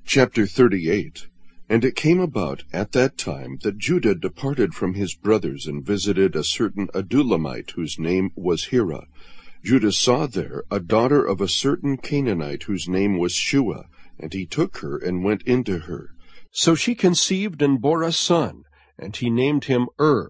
Chapter 38. And it came about at that time that Judah departed from his brothers and visited a certain Adullamite whose name was Hira. Judah saw there a daughter of a certain Canaanite whose name was Shua, and he took her and went into her. So she conceived and bore a son, and he named him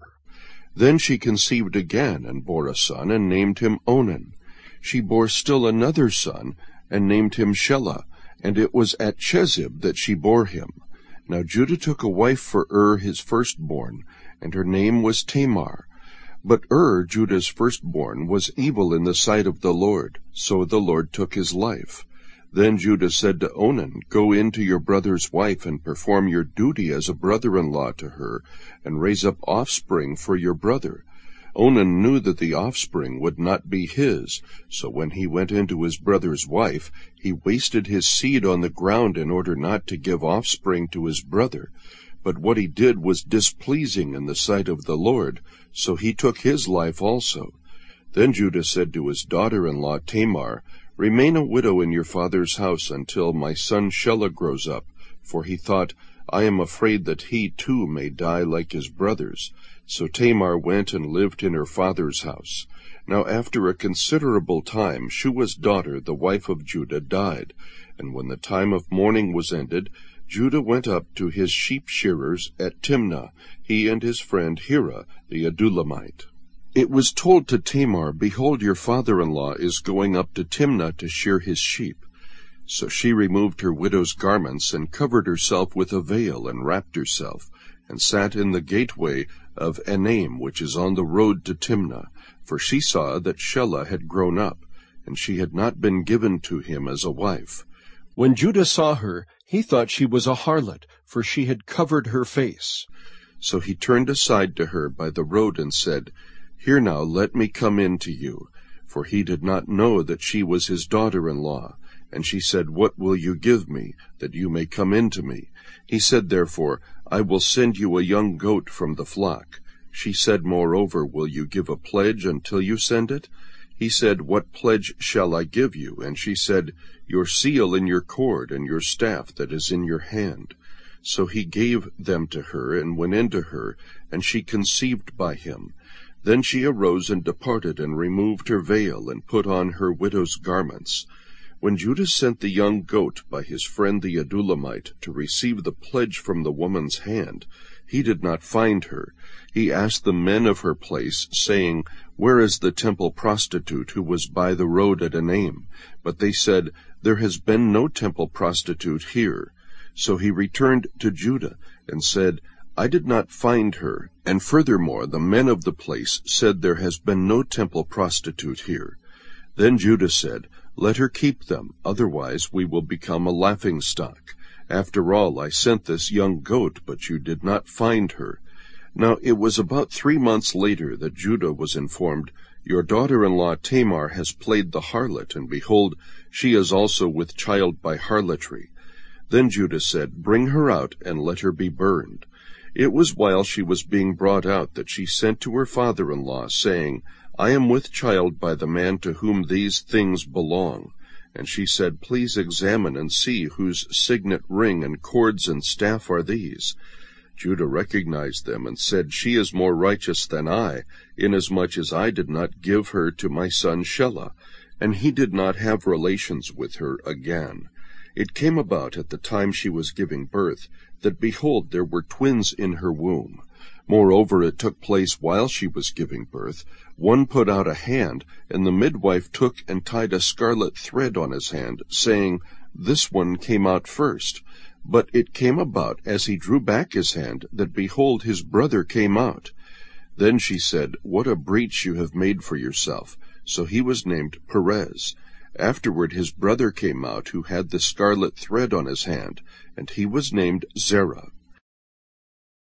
Then she conceived again and bore a son, and named him Onan. She bore still another son, and named him Shelah, and it was at Chezib that she bore him. Now Judah took a wife for his firstborn, and her name was Tamar. But Judah's firstborn, was evil in the sight of the Lord, so the Lord took his life. Then Judah said to Onan, Go in to your brother's wife, and perform your duty as a brother-in-law to her, and raise up offspring for your brother. Onan knew that the offspring would not be his, so when he went into his brother's wife, he wasted his seed on the ground in order not to give offspring to his brother. But what he did was displeasing in the sight of the Lord, so he took his life also. Then Judah said to his daughter-in-law Tamar, Remain a widow in your father's house until my son Shelah grows up, for he thought, I am afraid that he too may die like his brothers. So Tamar went and lived in her father's house. Now after a considerable time Shua's daughter, the wife of Judah, died. And when the time of mourning was ended, Judah went up to his sheep-shearers at Timnah, he and his friend Hira, the Adullamite. It was told to Tamar, Behold, your father-in-law is going up to Timnah to shear his sheep. So she removed her widow's garments, and covered herself with a veil, and wrapped herself, and sat in the gateway of Enaim, which is on the road to Timnah, for she saw that Shelah had grown up, and she had not been given to him as a wife. When Judah saw her, he thought she was a harlot, for she had covered her face. So he turned aside to her by the road, and said, Here now, let me come in to you. For he did not know that she was his daughter-in-law. And she said, What will you give me, that you may come in to me? He said therefore, I will send you a young goat from the flock. She said, Moreover, will you give a pledge until you send it? He said, What pledge shall I give you? And she said, Your seal and your cord, and your staff that is in your hand. So he gave them to her, and went into her, and she conceived by him. Then she arose and departed, and removed her veil, and put on her widow's garments. When Judah sent the young goat by his friend the Adullamite to receive the pledge from the woman's hand, he did not find her. He asked the men of her place, saying, Where is the temple prostitute who was by the road at Enaim? But they said, There has been no temple prostitute here. So he returned to Judah, and said, I did not find her, and furthermore the men of the place said, There has been no temple prostitute here. Then Judah said, Let her keep them, otherwise we will become a laughingstock. After all, I sent this young goat, but you did not find her. Now it was about 3 months later that Judah was informed, Your daughter-in-law Tamar has played the harlot, and behold, she is also with child by harlotry. Then Judah said, Bring her out, and let her be burned. It was while she was being brought out that she sent to her father-in-law, saying, I am with child by the man to whom these things belong. And she said, Please examine and see whose signet ring and cords and staff are these. Judah recognized them, and said, She is more righteous than I, inasmuch as I did not give her to my son Shelah, and he did not have relations with her again. It came about at the time she was giving birth, that, behold, there were twins in her womb. Moreover, it took place while she was giving birth. One put out a hand, and the midwife took and tied a scarlet thread on his hand, saying, This one came out first. But it came about, as he drew back his hand, that, behold, his brother came out. Then she said, What a breach you have made for yourself. So he was named Perez. Afterward his brother came out, who had the scarlet thread on his hand, and he was named Zerah.